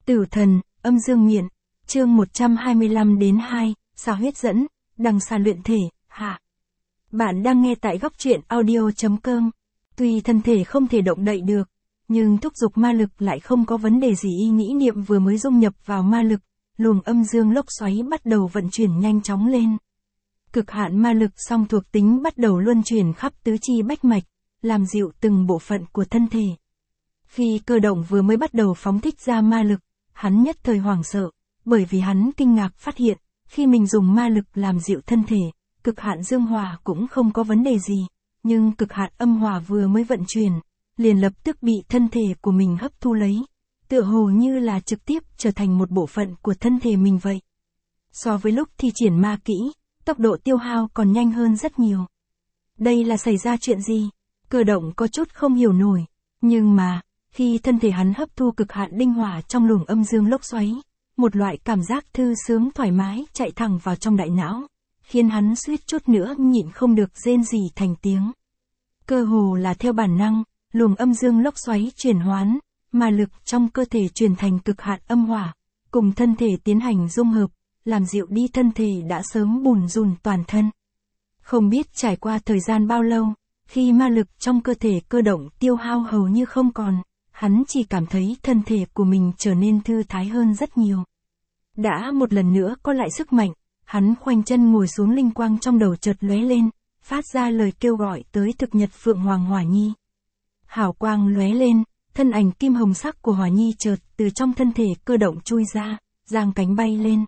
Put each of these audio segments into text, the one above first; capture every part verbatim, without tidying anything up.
Tử thần, âm dương miện, chương một trăm hai mươi lăm đến hai, xà huyết dẫn, đằng xà luyện thể, hạ. Bạn đang nghe tại góc truyện audio chấm com. Tuy thân thể không thể động đậy được, nhưng thúc dục ma lực lại không có vấn đề gì. Ý nghĩ niệm vừa mới dung nhập vào ma lực, luồng âm dương lốc xoáy bắt đầu vận chuyển nhanh chóng lên. Cực hạn ma lực song thuộc tính bắt đầu luân chuyển khắp tứ chi bách mạch, làm dịu từng bộ phận của thân thể. Khi Cơ Động vừa mới bắt đầu phóng thích ra ma lực, hắn nhất thời hoảng sợ, bởi vì hắn kinh ngạc phát hiện, khi mình dùng ma lực làm dịu thân thể, cực hạn dương hỏa cũng không có vấn đề gì, nhưng cực hạn âm hỏa vừa mới vận chuyển, liền lập tức bị thân thể của mình hấp thu lấy, tựa hồ như là trực tiếp trở thành một bộ phận của thân thể mình vậy. So với lúc thi triển ma kỹ, tốc độ tiêu hao còn nhanh hơn rất nhiều. Đây là xảy ra chuyện gì? Cơ Động có chút không hiểu nổi, nhưng mà, khi thân thể hắn hấp thu cực hạn linh hỏa trong luồng âm dương lốc xoáy, một loại cảm giác thư sướng thoải mái chạy thẳng vào trong đại não, khiến hắn suýt chút nữa nhịn không được rên rỉ thành tiếng. Cơ hồ là theo bản năng, luồng âm dương lốc xoáy chuyển hoán, ma lực trong cơ thể chuyển thành cực hạn âm hỏa, cùng thân thể tiến hành dung hợp, làm dịu đi thân thể đã sớm bùn rùn toàn thân. Không biết trải qua thời gian bao lâu, khi ma lực trong cơ thể Cơ Động tiêu hao hầu như không còn, hắn chỉ cảm thấy thân thể của mình trở nên thư thái hơn rất nhiều. Đã một lần nữa có lại sức mạnh, hắn khoanh chân ngồi xuống, linh quang trong đầu chợt lóe lên, phát ra lời kêu gọi tới thực nhật Phượng Hoàng Hỏa Nhi. Hào quang lóe lên, thân ảnh kim hồng sắc của Hỏa Nhi chợt từ trong thân thể Cơ Động chui ra, giang cánh bay lên.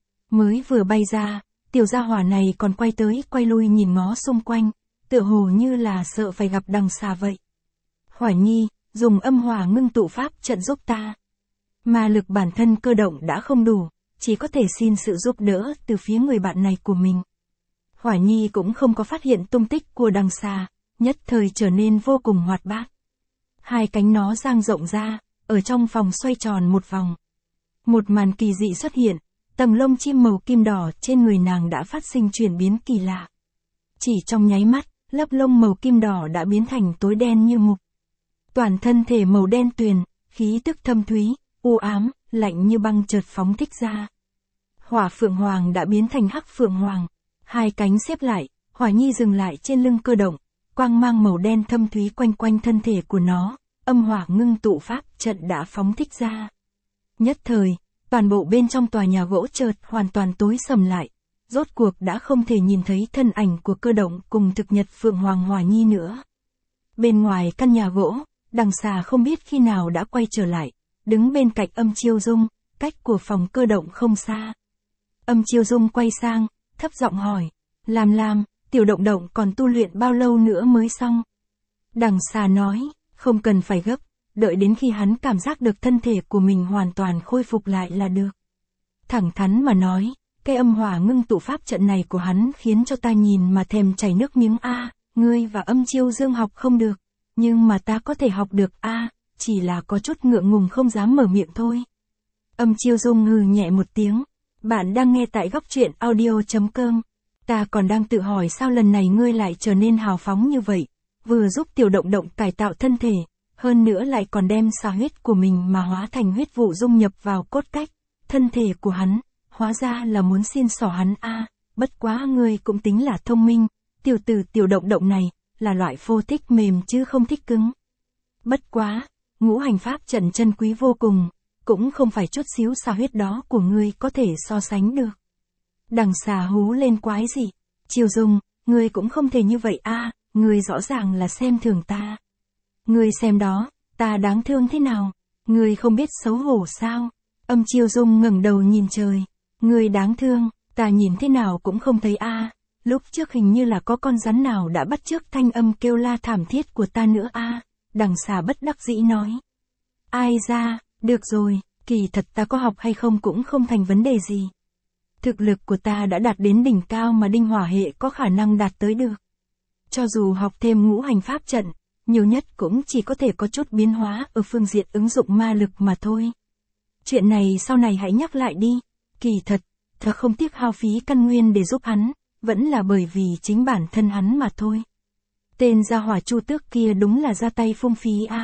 Mới vừa bay ra, tiểu gia hỏa này còn quay tới quay lui nhìn ngó xung quanh, tựa hồ như là sợ phải gặp đằng xà vậy. Hỏa Nhi, dùng âm hỏa ngưng tụ pháp trận giúp ta. Ma lực bản thân Cơ Động đã không đủ, chỉ có thể xin sự giúp đỡ từ phía người bạn này của mình. Hỏa Nhi cũng không có phát hiện tung tích của đằng xà, nhất thời trở nên vô cùng hoạt bát. Hai cánh nó dang rộng ra, ở trong phòng xoay tròn một vòng. Một màn kỳ dị xuất hiện, tầng lông chim màu kim đỏ trên người nàng đã phát sinh chuyển biến kỳ lạ. Chỉ trong nháy mắt, lớp lông màu kim đỏ đã biến thành tối đen như mục. Toàn thân thể màu đen tuyền, khí tức thâm thúy, u ám, lạnh như băng chợt phóng thích ra. Hỏa Phượng Hoàng đã biến thành Hắc Phượng Hoàng, hai cánh xếp lại, Hỏa Nhi dừng lại trên lưng Cơ Động, quang mang màu đen thâm thúy quanh quanh thân thể của nó, âm hỏa ngưng tụ pháp trận đã phóng thích ra. Nhất thời, toàn bộ bên trong tòa nhà gỗ chợt hoàn toàn tối sầm lại, rốt cuộc đã không thể nhìn thấy thân ảnh của Cơ Động cùng thực nhật Phượng Hoàng Hỏa Nhi nữa. Bên ngoài căn nhà gỗ, đằng xà không biết khi nào đã quay trở lại, đứng bên cạnh Âm Chiêu Dung, cách của phòng Cơ Động không xa. Âm Chiêu Dung quay sang, thấp giọng hỏi, làm làm, tiểu Động Động còn tu luyện bao lâu nữa mới xong? Đằng xà nói, không cần phải gấp, đợi đến khi hắn cảm giác được thân thể của mình hoàn toàn khôi phục lại là được. Thẳng thắn mà nói, cái âm hỏa ngưng tụ pháp trận này của hắn khiến cho ta nhìn mà thèm chảy nước miếng a. Ngươi và Âm Chiêu Dương học không được, nhưng mà ta có thể học được a, chỉ là có chút ngượng ngùng không dám mở miệng thôi. Âm Chiêu Dung hừ nhẹ một tiếng, bạn đang nghe tại góc truyện audio chấm com. Ta còn đang tự hỏi sao lần này ngươi lại trở nên hào phóng như vậy, vừa giúp tiểu Động Động cải tạo thân thể, hơn nữa lại còn đem xà huyết của mình mà hóa thành huyết vụ dung nhập vào cốt cách, thân thể của hắn, hóa ra là muốn xiên xỏ hắn a. Bất quá ngươi cũng tính là thông minh, tiểu tử tiểu Động Động này, là loại phô thích mềm chứ không thích cứng. Bất quá, ngũ hành pháp trận chân quý vô cùng, cũng không phải chút xíu xà huyết đó của ngươi có thể so sánh được. Đằng xà hú lên quái dị, Chiêu Dung, ngươi cũng không thể như vậy a, ngươi rõ ràng là xem thường ta. Ngươi xem đó, ta đáng thương thế nào, ngươi không biết xấu hổ sao? Âm Chiêu Dung ngẩng đầu nhìn trời, ngươi đáng thương, ta nhìn thế nào cũng không thấy a. Lúc trước hình như là có con rắn nào đã bắt chước thanh âm kêu la thảm thiết của ta nữa a. Đằng xà bất đắc dĩ nói. Ai ra, được rồi, kỳ thật ta có học hay không cũng không thành vấn đề gì. Thực lực của ta đã đạt đến đỉnh cao mà đinh hỏa hệ có khả năng đạt tới được. Cho dù học thêm ngũ hành pháp trận, nhiều nhất cũng chỉ có thể có chút biến hóa ở phương diện ứng dụng ma lực mà thôi. Chuyện này sau này hãy nhắc lại đi, kỳ thật, ta không tiếc hao phí căn nguyên để giúp hắn, vẫn là bởi vì chính bản thân hắn mà thôi. Tên gia hỏa Chu Tước kia đúng là ra tay phung phí a.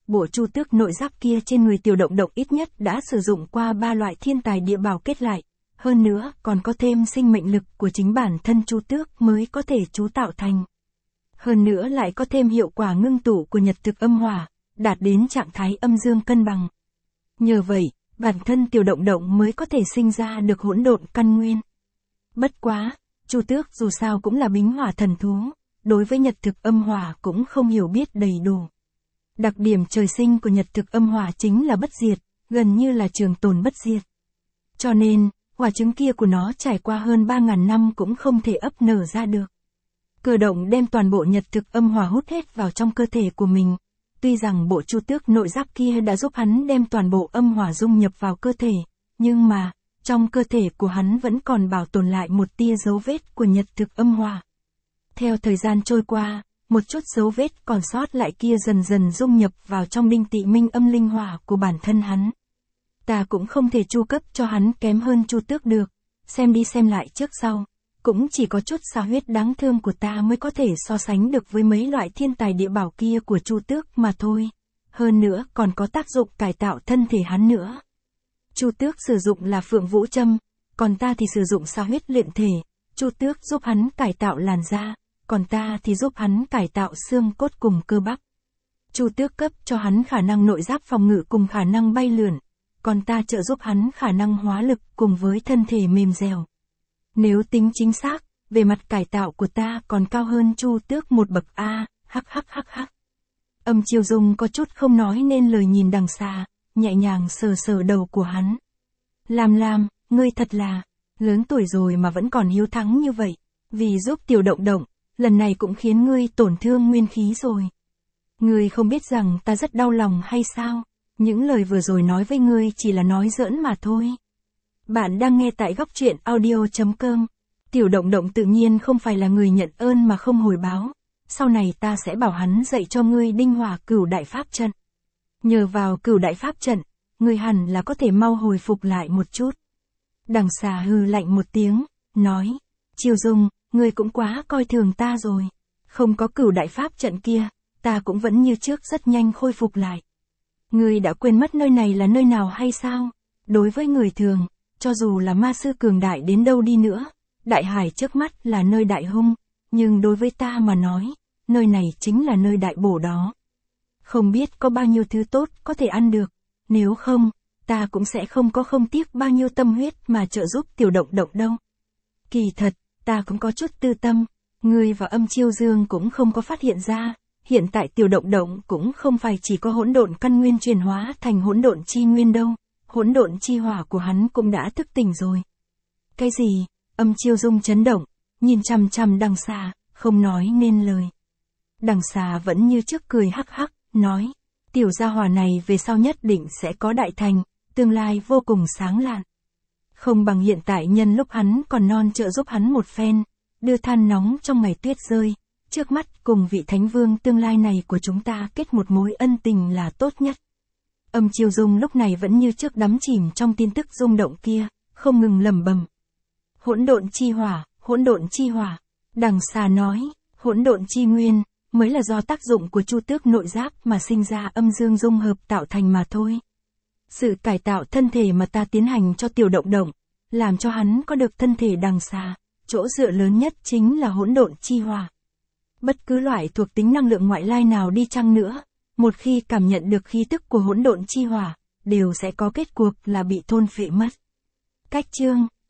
bộ chu tước nội giáp kia trên người Tiểu Động Động ít nhất đã sử dụng qua ba loại thiên tài địa bảo kết lại, hơn nữa còn có thêm sinh mệnh lực của chính bản thân chu tước mới có thể chú tạo thành. Hơn nữa lại có thêm hiệu quả ngưng tụ của nhật thực âm hỏa, đạt đến trạng thái âm dương cân bằng. Nhờ vậy, bản thân Tiểu Động Động mới có thể sinh ra được hỗn độn căn nguyên. Bất quá, chu tước dù sao cũng là bính hỏa thần thú, đối với nhật thực âm hỏa cũng không hiểu biết đầy đủ. Đặc điểm trời sinh của nhật thực âm hỏa chính là bất diệt, gần như là trường tồn bất diệt. Cho nên, quả trứng kia của nó trải qua hơn ba ngàn năm cũng không thể ấp nở ra được. Cử động đem toàn bộ nhật thực âm hỏa hút hết vào trong cơ thể của mình. Tuy rằng bộ chu tước nội giáp kia đã giúp hắn đem toàn bộ âm hỏa dung nhập vào cơ thể, nhưng mà, trong cơ thể của hắn vẫn còn bảo tồn lại một tia dấu vết của nhật thực âm hỏa. Theo thời gian trôi qua, một chút dấu vết còn sót lại kia dần dần dung nhập vào trong đinh tị minh âm linh hỏa của bản thân hắn. Ta cũng không thể chu cấp cho hắn kém hơn chu tước được, xem đi xem lại trước sau, cũng chỉ có chút xà huyết đáng thương của ta mới có thể so sánh được với mấy loại thiên tài địa bảo kia của chu tước mà thôi. Hơn nữa còn có tác dụng cải tạo thân thể hắn nữa. Chu tước sử dụng là phượng vũ châm, còn ta thì sử dụng xà huyết luyện thể. Chu tước giúp hắn cải tạo làn da, còn ta thì giúp hắn cải tạo xương cốt cùng cơ bắp. Chu tước cấp cho hắn khả năng nội giáp phòng ngự cùng khả năng bay lượn, còn ta trợ giúp hắn khả năng hóa lực cùng với thân thể mềm dẻo. Nếu tính chính xác, về mặt cải tạo của ta còn cao hơn chu tước một bậc A, hắc hắc hắc hắc. Âm Chiêu Dung có chút không nói nên lời nhìn đằng xa, nhẹ nhàng sờ sờ đầu của hắn. Lam Lam, ngươi thật là, lớn tuổi rồi mà vẫn còn hiếu thắng như vậy, vì giúp Tiểu Động Động, lần này cũng khiến ngươi tổn thương nguyên khí rồi. Ngươi không biết rằng ta rất đau lòng hay sao? Những lời vừa rồi nói với ngươi chỉ là nói giỡn mà thôi. Bạn đang nghe tại góc truyện audio chấm com. Tiểu Động Động tự nhiên không phải là người nhận ơn mà không hồi báo. Sau này ta sẽ bảo hắn dạy cho ngươi đinh hỏa cửu đại pháp trận. Nhờ vào cửu đại pháp trận, ngươi hẳn là có thể mau hồi phục lại một chút. Đằng xà hừ lạnh một tiếng, nói, Chiêu Dung, ngươi cũng quá coi thường ta rồi. Không có cửu đại pháp trận kia, ta cũng vẫn như trước rất nhanh khôi phục lại. Ngươi đã quên mất nơi này là nơi nào hay sao? Đối với người thường, cho dù là ma sư cường đại đến đâu đi nữa, đại hải trước mắt là nơi đại hung, nhưng đối với ta mà nói, nơi này chính là nơi đại bổ đó. Không biết có bao nhiêu thứ tốt có thể ăn được, nếu không, ta cũng sẽ không có không tiếc bao nhiêu tâm huyết mà trợ giúp Tiểu Động Động đâu. Kỳ thật, ta cũng có chút tư tâm, ngươi và Âm Chiêu Dương cũng không có phát hiện ra, hiện tại Tiểu Động Động cũng không phải chỉ có hỗn độn căn nguyên chuyển hóa thành hỗn độn chi nguyên đâu, hỗn độn chi hỏa của hắn cũng đã thức tỉnh rồi. Cái gì? Âm Chiêu Dung chấn động, nhìn chằm chằm đằng xà, không nói nên lời. Đằng xà vẫn như trước cười hắc hắc, nói, tiểu gia hỏa này về sau nhất định sẽ có đại thành, tương lai vô cùng sáng lạn. Không bằng hiện tại nhân lúc hắn còn non trợ giúp hắn một phen, đưa than nóng trong ngày tuyết rơi, trước mắt cùng vị thánh vương tương lai này của chúng ta kết một mối ân tình là tốt nhất. Âm Chiêu Dung lúc này vẫn như trước đắm chìm trong tin tức rung động kia, không ngừng lẩm bẩm. Hỗn độn chi hỏa, hỗn độn chi hỏa. Đằng xà nói, hỗn độn chi nguyên, mới là do tác dụng của chu tước nội giáp mà sinh ra âm dương dung hợp tạo thành mà thôi. Sự cải tạo thân thể mà ta tiến hành cho Tiểu Động Động, làm cho hắn có được thân thể đằng xà, chỗ dựa lớn nhất chính là hỗn độn chi hỏa. Bất cứ loại thuộc tính năng lượng ngoại lai nào đi chăng nữa, một khi cảm nhận được khí tức của hỗn độn chi hỏa, đều sẽ có kết cuộc là bị thôn phệ mất. Cách chương